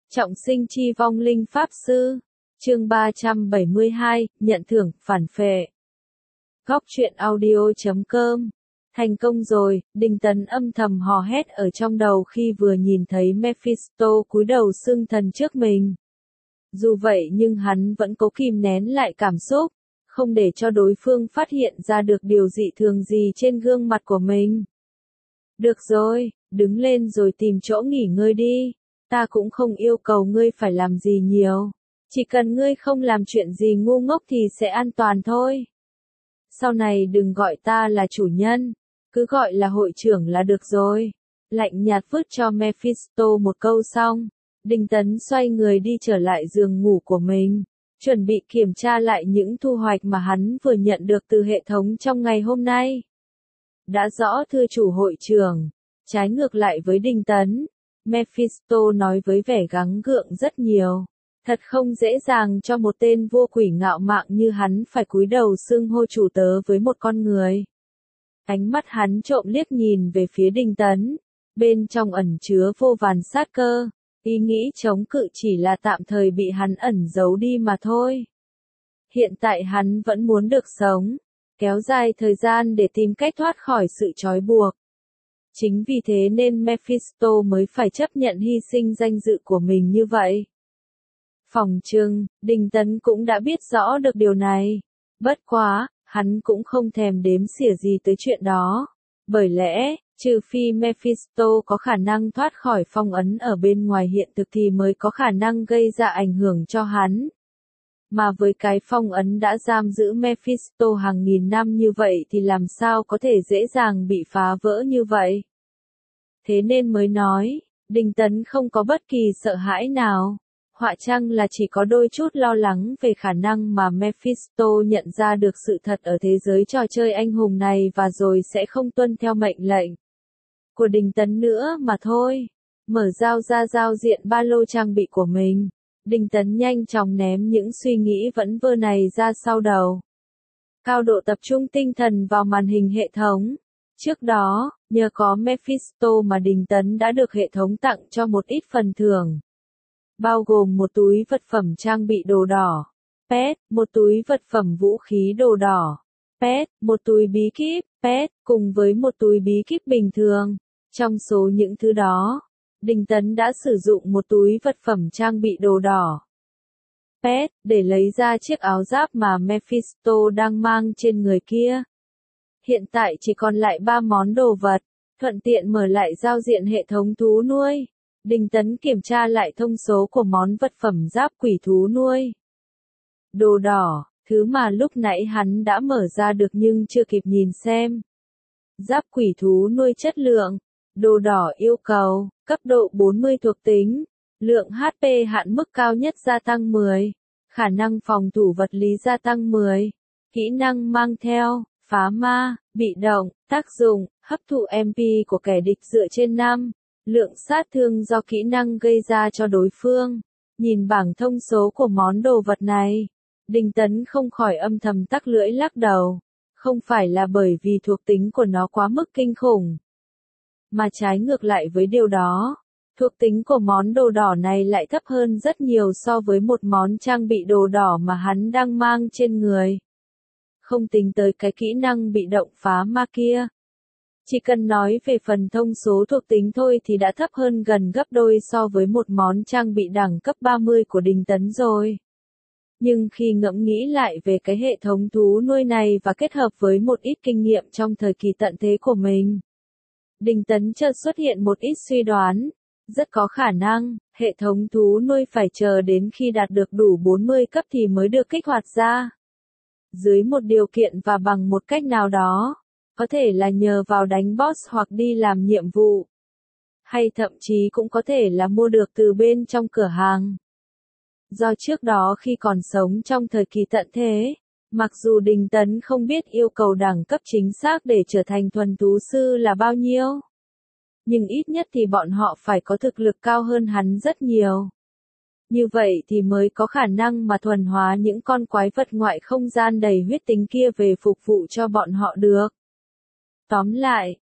Trọng sinh chi vong linh pháp sư. Chương 372, nhận thưởng, phản phệ. Góc truyện audio.com. Thành công rồi, Đinh Tấn âm thầm hò hét ở trong đầu khi vừa nhìn thấy Mephisto cúi đầu xưng thần trước mình. Dù vậy nhưng hắn vẫn cố kìm nén lại cảm xúc, không để cho đối phương phát hiện ra được điều dị thường gì trên gương mặt của mình. Được rồi, đứng lên rồi tìm chỗ nghỉ ngơi đi. Ta cũng không yêu cầu ngươi phải làm gì nhiều. Chỉ cần ngươi không làm chuyện gì ngu ngốc thì sẽ an toàn thôi. Sau này đừng gọi ta là chủ nhân, cứ gọi là hội trưởng là được rồi. Lạnh nhạt vứt cho Mephisto một câu xong, Đinh Tấn xoay người đi trở lại giường ngủ của mình, chuẩn bị kiểm tra lại những thu hoạch mà hắn vừa nhận được từ hệ thống trong ngày hôm nay. Đã rõ thưa chủ hội trưởng, trái ngược lại với Đinh Tấn, Mephisto nói với vẻ gắng gượng rất nhiều. Thật không dễ dàng cho một tên vua quỷ ngạo mạn như hắn phải cúi đầu xưng hô chủ tớ với một con người. Ánh mắt hắn trộm liếc nhìn về phía Đinh Tấn, bên trong ẩn chứa vô vàn sát cơ, ý nghĩ chống cự chỉ là tạm thời bị hắn ẩn giấu đi mà thôi. Hiện tại hắn vẫn muốn được sống, kéo dài thời gian để tìm cách thoát khỏi sự trói buộc. Chính vì thế nên Mephisto mới phải chấp nhận hy sinh danh dự của mình như vậy. Phỏng chừng, Đinh Tấn cũng đã biết rõ được điều này. Bất quá, hắn cũng không thèm đếm xỉa gì tới chuyện đó. Bởi lẽ, trừ phi Mephisto có khả năng thoát khỏi phong ấn ở bên ngoài hiện thực thì mới có khả năng gây ra ảnh hưởng cho hắn. Mà với cái phong ấn đã giam giữ Mephisto hàng nghìn năm như vậy thì làm sao có thể dễ dàng bị phá vỡ như vậy. Thế nên mới nói, Đinh Tấn không có bất kỳ sợ hãi nào. Họa chăng là chỉ có đôi chút lo lắng về khả năng mà Mephisto nhận ra được sự thật ở thế giới trò chơi anh hùng này và rồi sẽ không tuân theo mệnh lệnh của Đinh Tấn nữa mà thôi. Mở giao diện ba lô trang bị của mình, Đinh Tấn nhanh chóng ném những suy nghĩ vẩn vơ này ra sau đầu. Cao độ tập trung tinh thần vào màn hình hệ thống. Trước đó, nhờ có Mephisto mà Đinh Tấn đã được hệ thống tặng cho một ít phần thưởng. Bao gồm một túi vật phẩm trang bị đồ đỏ, pet, một túi vật phẩm vũ khí đồ đỏ, pet, một túi bí kíp, pet, cùng với một túi bí kíp bình thường. Trong số những thứ đó, Đinh Tấn đã sử dụng một túi vật phẩm trang bị đồ đỏ, pet, để lấy ra chiếc áo giáp mà Mephisto đang mang trên người kia. Hiện tại chỉ còn lại 3 món đồ vật, thuận tiện mở lại giao diện hệ thống thú nuôi. Đinh Tấn kiểm tra lại thông số của món vật phẩm giáp quỷ thú nuôi. Đồ đỏ, thứ mà lúc nãy hắn đã mở ra được nhưng chưa kịp nhìn xem. Giáp quỷ thú nuôi chất lượng. Đồ đỏ yêu cầu, cấp độ 40 thuộc tính. Lượng HP hạn mức cao nhất gia tăng 10. Khả năng phòng thủ vật lý gia tăng 10. Kỹ năng mang theo, phá ma, bị động, tác dụng, hấp thụ MP của kẻ địch dựa trên 5. Lượng sát thương do kỹ năng gây ra cho đối phương. Nhìn bảng thông số của món đồ vật này, Đinh Tấn không khỏi âm thầm tắc lưỡi lắc đầu. Không phải là bởi vì thuộc tính của nó quá mức kinh khủng, mà trái ngược lại với điều đó, thuộc tính của món đồ đỏ này lại thấp hơn rất nhiều so với một món trang bị đồ đỏ mà hắn đang mang trên người. Không tính tới cái kỹ năng bị động phá ma kia. Chỉ cần nói về phần thông số thuộc tính thôi thì đã thấp hơn gần gấp đôi so với một món trang bị đẳng cấp 30 của Đinh Tấn rồi. Nhưng khi ngẫm nghĩ lại về cái hệ thống thú nuôi này và kết hợp với một ít kinh nghiệm trong thời kỳ tận thế của mình, Đinh Tấn chợt xuất hiện một ít suy đoán. Rất có khả năng, hệ thống thú nuôi phải chờ đến khi đạt được đủ 40 cấp thì mới được kích hoạt ra. Dưới một điều kiện và bằng một cách nào đó. Có thể là nhờ vào đánh boss hoặc đi làm nhiệm vụ. Hay thậm chí cũng có thể là mua được từ bên trong cửa hàng. Do trước đó khi còn sống trong thời kỳ tận thế, mặc dù Đinh Tấn không biết yêu cầu đẳng cấp chính xác để trở thành thuần thú sư là bao nhiêu, nhưng ít nhất thì bọn họ phải có thực lực cao hơn hắn rất nhiều. Như vậy thì mới có khả năng mà thuần hóa những con quái vật ngoại không gian đầy huyết tính kia về phục vụ cho bọn họ được. Tóm lại,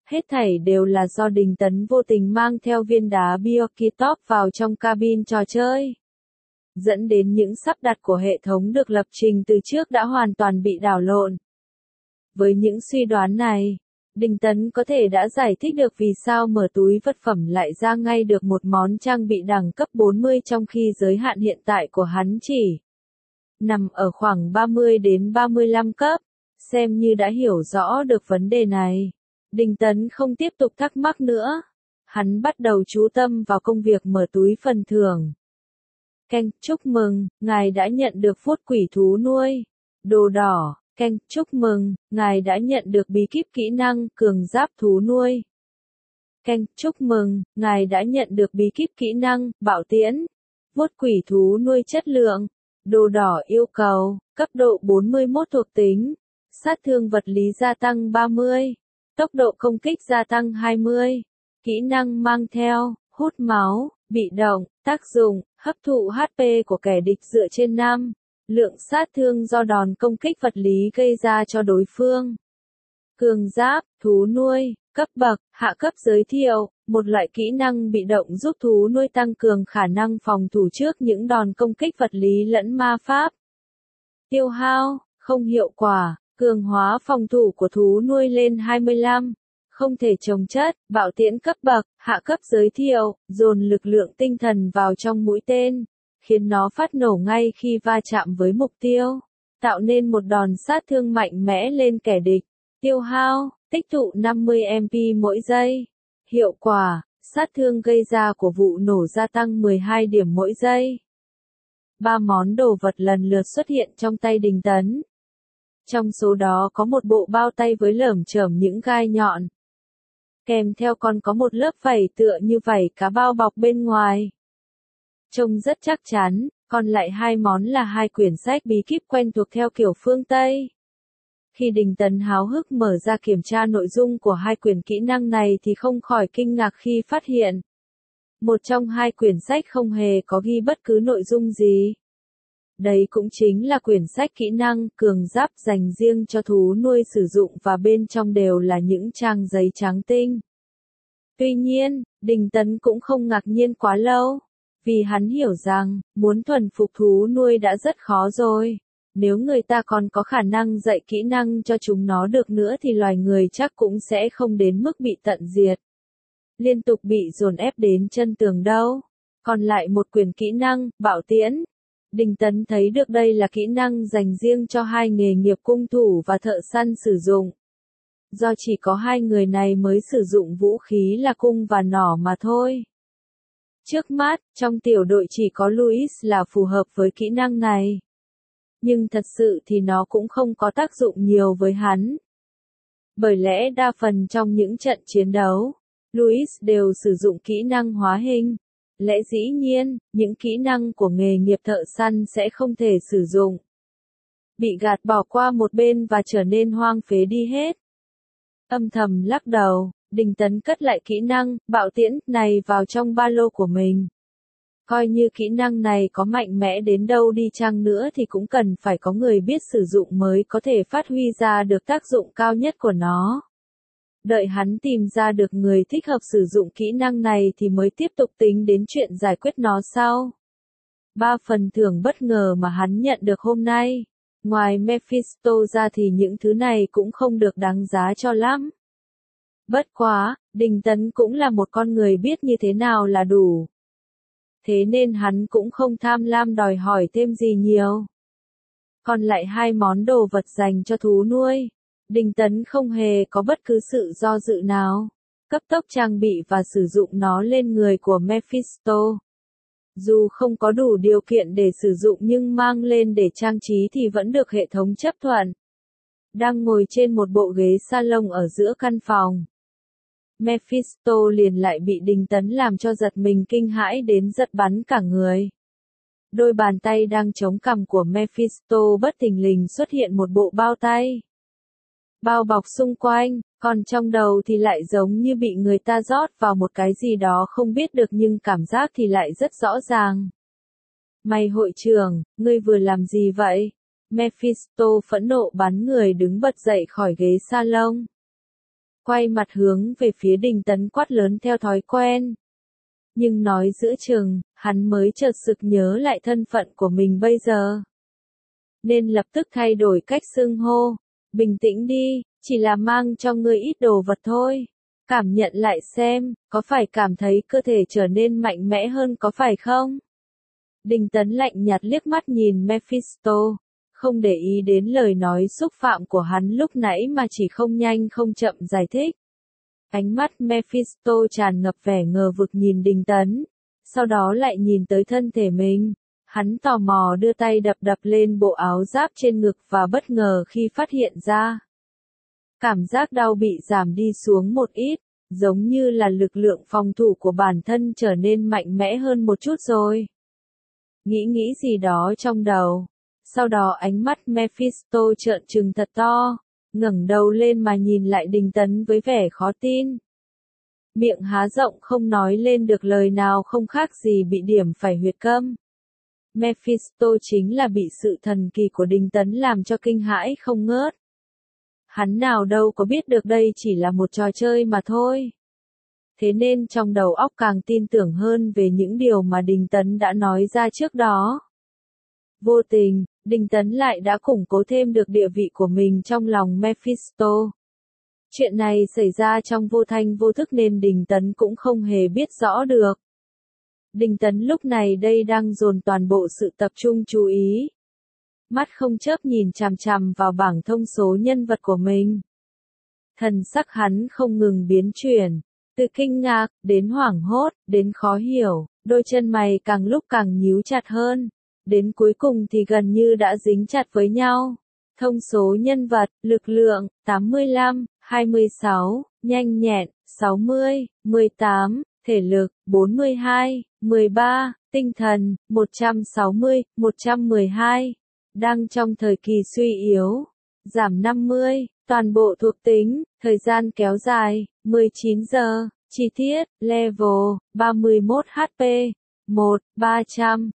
Hết thảy đều là do Đình Tấn vô tình mang theo viên đá Biokitop vào trong cabin trò chơi. Dẫn đến những sắp đặt của hệ thống được lập trình từ trước đã hoàn toàn bị đảo lộn. Với những suy đoán này, Đình Tấn có thể đã giải thích được vì sao mở túi vật phẩm lại ra ngay được một món trang bị đẳng cấp 40 trong khi giới hạn hiện tại của hắn chỉ nằm ở khoảng 30 đến 35 cấp. Xem như đã hiểu rõ được vấn đề này, Đình Tấn không tiếp tục thắc mắc nữa. Hắn bắt đầu chú tâm vào công việc mở túi phần thưởng. Canh, chúc mừng, ngài đã nhận được vuốt quỷ thú nuôi. Đồ đỏ, canh, chúc mừng, ngài đã nhận được bí kíp kỹ năng cường giáp thú nuôi. Canh, chúc mừng, ngài đã nhận được bí kíp kỹ năng bạo tiễn. Vuốt quỷ thú nuôi chất lượng. Đồ đỏ yêu cầu, cấp độ 41 thuộc tính. Sát thương vật lý gia tăng 30. Tốc độ công kích gia tăng 20. Kỹ năng mang theo, hút máu, bị động, tác dụng, hấp thụ HP của kẻ địch dựa trên lượng sát thương do đòn công kích vật lý gây ra cho đối phương. Cường giáp, thú nuôi, cấp bậc, hạ cấp giới thiệu, một loại kỹ năng bị động giúp thú nuôi tăng cường khả năng phòng thủ trước những đòn công kích vật lý lẫn ma pháp. Tiêu hao, không hiệu quả, cường hóa phòng thủ của thú nuôi lên 25. Không thể trồng chất, bạo tiễn cấp bậc, hạ cấp giới thiệu, dồn lực lượng tinh thần vào trong mũi tên, khiến nó phát nổ ngay khi va chạm với mục tiêu, tạo nên một đòn sát thương mạnh mẽ lên kẻ địch. Tiêu hao, tích tụ 50 MP mỗi giây. Hiệu quả, sát thương gây ra của vụ nổ gia tăng 12 điểm mỗi giây. 3 món đồ vật lần lượt xuất hiện trong tay Đình Tấn. Trong số đó có một bộ bao tay với lởm chởm những gai nhọn. Kèm theo còn có một lớp vảy tựa như vảy cá bao bọc bên ngoài. Trông rất chắc chắn, còn lại 2 món là 2 quyển sách bí kíp quen thuộc theo kiểu phương Tây. Khi Đình Tấn háo hức mở ra kiểm tra nội dung của 2 quyển kỹ năng này thì không khỏi kinh ngạc khi phát hiện. Một trong 2 quyển sách không hề có ghi bất cứ nội dung gì. Đấy cũng chính là quyển sách kỹ năng cường giáp dành riêng cho thú nuôi sử dụng và bên trong đều là những trang giấy trắng tinh. Tuy nhiên, Đình Tấn cũng không ngạc nhiên quá lâu, vì hắn hiểu rằng, muốn thuần phục thú nuôi đã rất khó rồi. Nếu người ta còn có khả năng dạy kỹ năng cho chúng nó được nữa thì loài người chắc cũng sẽ không đến mức bị tận diệt. Liên tục bị dồn ép đến chân tường đâu. Còn lại một quyển kỹ năng, bạo tiễn. Đình Tấn thấy được đây là kỹ năng dành riêng cho 2 nghề nghiệp cung thủ và thợ săn sử dụng. Do chỉ có 2 người này mới sử dụng vũ khí là cung và nỏ mà thôi. Trước mắt, trong tiểu đội chỉ có Louis là phù hợp với kỹ năng này. Nhưng thật sự thì nó cũng không có tác dụng nhiều với hắn. Bởi lẽ đa phần trong những trận chiến đấu, Louis đều sử dụng kỹ năng hóa hình. Lẽ dĩ nhiên, những kỹ năng của nghề nghiệp thợ săn sẽ không thể sử dụng. Bị gạt bỏ qua một bên và trở nên hoang phế đi hết. Âm thầm lắc đầu, Đình Tấn cất lại kỹ năng bạo tiễn này vào trong ba lô của mình. Coi như kỹ năng này có mạnh mẽ đến đâu đi chăng nữa thì cũng cần phải có người biết sử dụng mới có thể phát huy ra được tác dụng cao nhất của nó. Đợi hắn tìm ra được người thích hợp sử dụng kỹ năng này thì mới tiếp tục tính đến chuyện giải quyết nó sau. 3 phần thưởng bất ngờ mà hắn nhận được hôm nay. Ngoài Mephisto ra thì những thứ này cũng không được đáng giá cho lắm. Bất quá, Đình Tấn cũng là một con người biết như thế nào là đủ. Thế nên hắn cũng không tham lam đòi hỏi thêm gì nhiều. Còn lại 2 món đồ vật dành cho thú nuôi. Đình Tấn không hề có bất cứ sự do dự nào. Cấp tốc trang bị và sử dụng nó lên người của Mephisto. Dù không có đủ điều kiện để sử dụng nhưng mang lên để trang trí thì vẫn được hệ thống chấp thuận. Đang ngồi trên một bộ ghế salon ở giữa căn phòng. Mephisto liền lại bị Đình Tấn làm cho giật mình kinh hãi đến giật bắn cả người. Đôi bàn tay đang chống cằm của Mephisto bất thình lình xuất hiện một bộ bao tay. Bao bọc xung quanh, còn trong đầu thì lại giống như bị người ta rót vào một cái gì đó không biết được nhưng cảm giác thì lại rất rõ ràng. Mày hội trưởng, ngươi vừa làm gì vậy? Mephisto phẫn nộ bắn người đứng bật dậy khỏi ghế salon. quay mặt hướng về phía Đinh Tấn quát lớn theo thói quen. Nhưng nói giữa chừng, hắn mới chợt sực nhớ lại thân phận của mình bây giờ. Nên lập tức thay đổi cách xưng hô. Bình tĩnh đi, chỉ là mang cho ngươi ít đồ vật thôi. Cảm nhận lại xem, có phải cảm thấy cơ thể trở nên mạnh mẽ hơn có phải không? Đinh Tấn lạnh nhạt liếc mắt nhìn Mephisto, không để ý đến lời nói xúc phạm của hắn lúc nãy mà chỉ không nhanh không chậm giải thích. Ánh mắt Mephisto tràn ngập vẻ ngờ vực nhìn Đinh Tấn, sau đó lại nhìn tới thân thể mình. Hắn tò mò đưa tay đập đập lên bộ áo giáp trên ngực và bất ngờ khi phát hiện ra. Cảm giác đau bị giảm đi xuống một ít, giống như là lực lượng phòng thủ của bản thân trở nên mạnh mẽ hơn một chút rồi. Nghĩ gì đó trong đầu. Sau đó ánh mắt Mephisto trợn trừng thật to, ngẩng đầu lên mà nhìn lại Đinh Tấn với vẻ khó tin. Miệng há rộng không nói lên được lời nào, không khác gì bị điểm phải huyệt câm. Mephisto chính là bị sự thần kỳ của Đinh Tấn làm cho kinh hãi không ngớt. Hắn nào đâu có biết được đây chỉ là một trò chơi mà thôi. Thế nên trong đầu óc càng tin tưởng hơn về những điều mà Đinh Tấn đã nói ra trước đó. Vô tình, Đinh Tấn lại đã củng cố thêm được địa vị của mình trong lòng Mephisto. Chuyện này xảy ra trong vô thanh vô thức nên Đinh Tấn cũng không hề biết rõ được. Đinh Tấn lúc này đây đang dồn toàn bộ sự tập trung chú ý. Mắt không chớp nhìn chằm chằm vào bảng thông số nhân vật của mình. Thần sắc hắn không ngừng biến chuyển, từ kinh ngạc, đến hoảng hốt, đến khó hiểu, đôi chân mày càng lúc càng nhíu chặt hơn. Đến cuối cùng thì gần như đã dính chặt với nhau. Thông số nhân vật, lực lượng, 85, 26, nhanh nhẹn, 60, 18, thể lực, 42, 13, tinh thần, 160, 112. Đang trong thời kỳ suy yếu, giảm 50, toàn bộ thuộc tính, thời gian kéo dài, 19 giờ, chi tiết, level, 31 HP, 1, 300,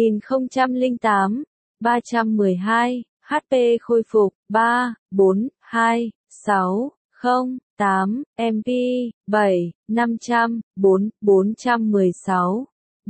1008, 312, HP khôi phục, 3, 4, 2, 6, 0, 8, MP, 7, 500, 4, 416,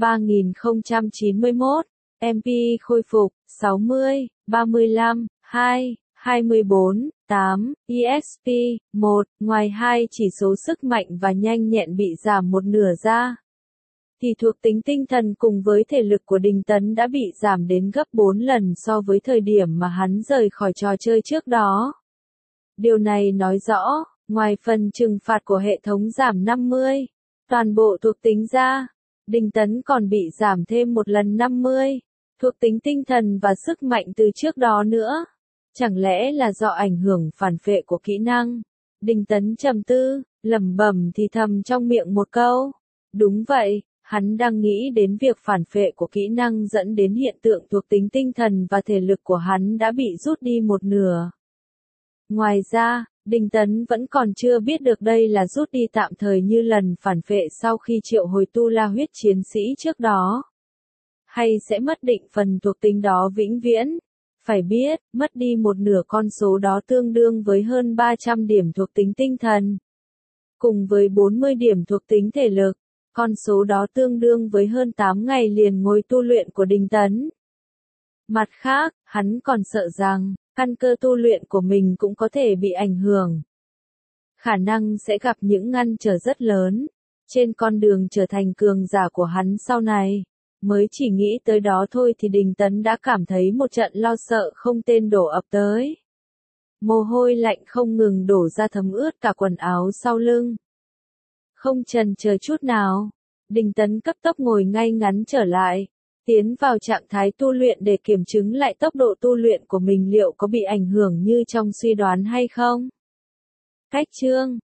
3091, MP khôi phục, 60, 35, 2, 24, 8, EXP, 1, ngoài hai chỉ số sức mạnh và nhanh nhẹn bị giảm một nửa ra, thì thuộc tính tinh thần cùng với thể lực của Đinh Tấn đã bị giảm đến gấp 4 lần so với thời điểm mà hắn rời khỏi trò chơi trước đó. Điều này nói rõ, ngoài phần trừng phạt của hệ thống giảm 50, toàn bộ thuộc tính ra, Đinh Tấn còn bị giảm thêm một lần 50, thuộc tính tinh thần và sức mạnh từ trước đó nữa. Chẳng lẽ là do ảnh hưởng phản phệ của kỹ năng? Đinh Tấn trầm tư, lẩm bẩm thì thầm trong miệng một câu. Đúng vậy, hắn đang nghĩ đến việc phản phệ của kỹ năng dẫn đến hiện tượng thuộc tính tinh thần và thể lực của hắn đã bị rút đi một nửa. Ngoài ra, Đinh Tấn vẫn còn chưa biết được đây là rút đi tạm thời như lần phản phệ sau khi triệu hồi tu la huyết chiến sĩ trước đó. Hay sẽ mất định phần thuộc tính đó vĩnh viễn. Phải biết, mất đi một nửa con số đó tương đương với hơn 300 điểm thuộc tính tinh thần. Cùng với 40 điểm thuộc tính thể lực, con số đó tương đương với hơn 8 ngày liền ngồi tu luyện của Đinh Tấn. Mặt khác, hắn còn sợ rằng, căn cơ tu luyện của mình cũng có thể bị ảnh hưởng. Khả năng sẽ gặp những ngăn trở rất lớn, trên con đường trở thành cường giả của hắn sau này. Mới chỉ nghĩ tới đó thôi thì Đinh Tấn đã cảm thấy một trận lo sợ không tên đổ ập tới. Mồ hôi lạnh không ngừng đổ ra thấm ướt cả quần áo sau lưng. Không chần chờ chút nào, Đinh Tấn cấp tốc ngồi ngay ngắn trở lại, tiến vào trạng thái tu luyện để kiểm chứng lại tốc độ tu luyện của mình liệu có bị ảnh hưởng như trong suy đoán hay không. Cách chương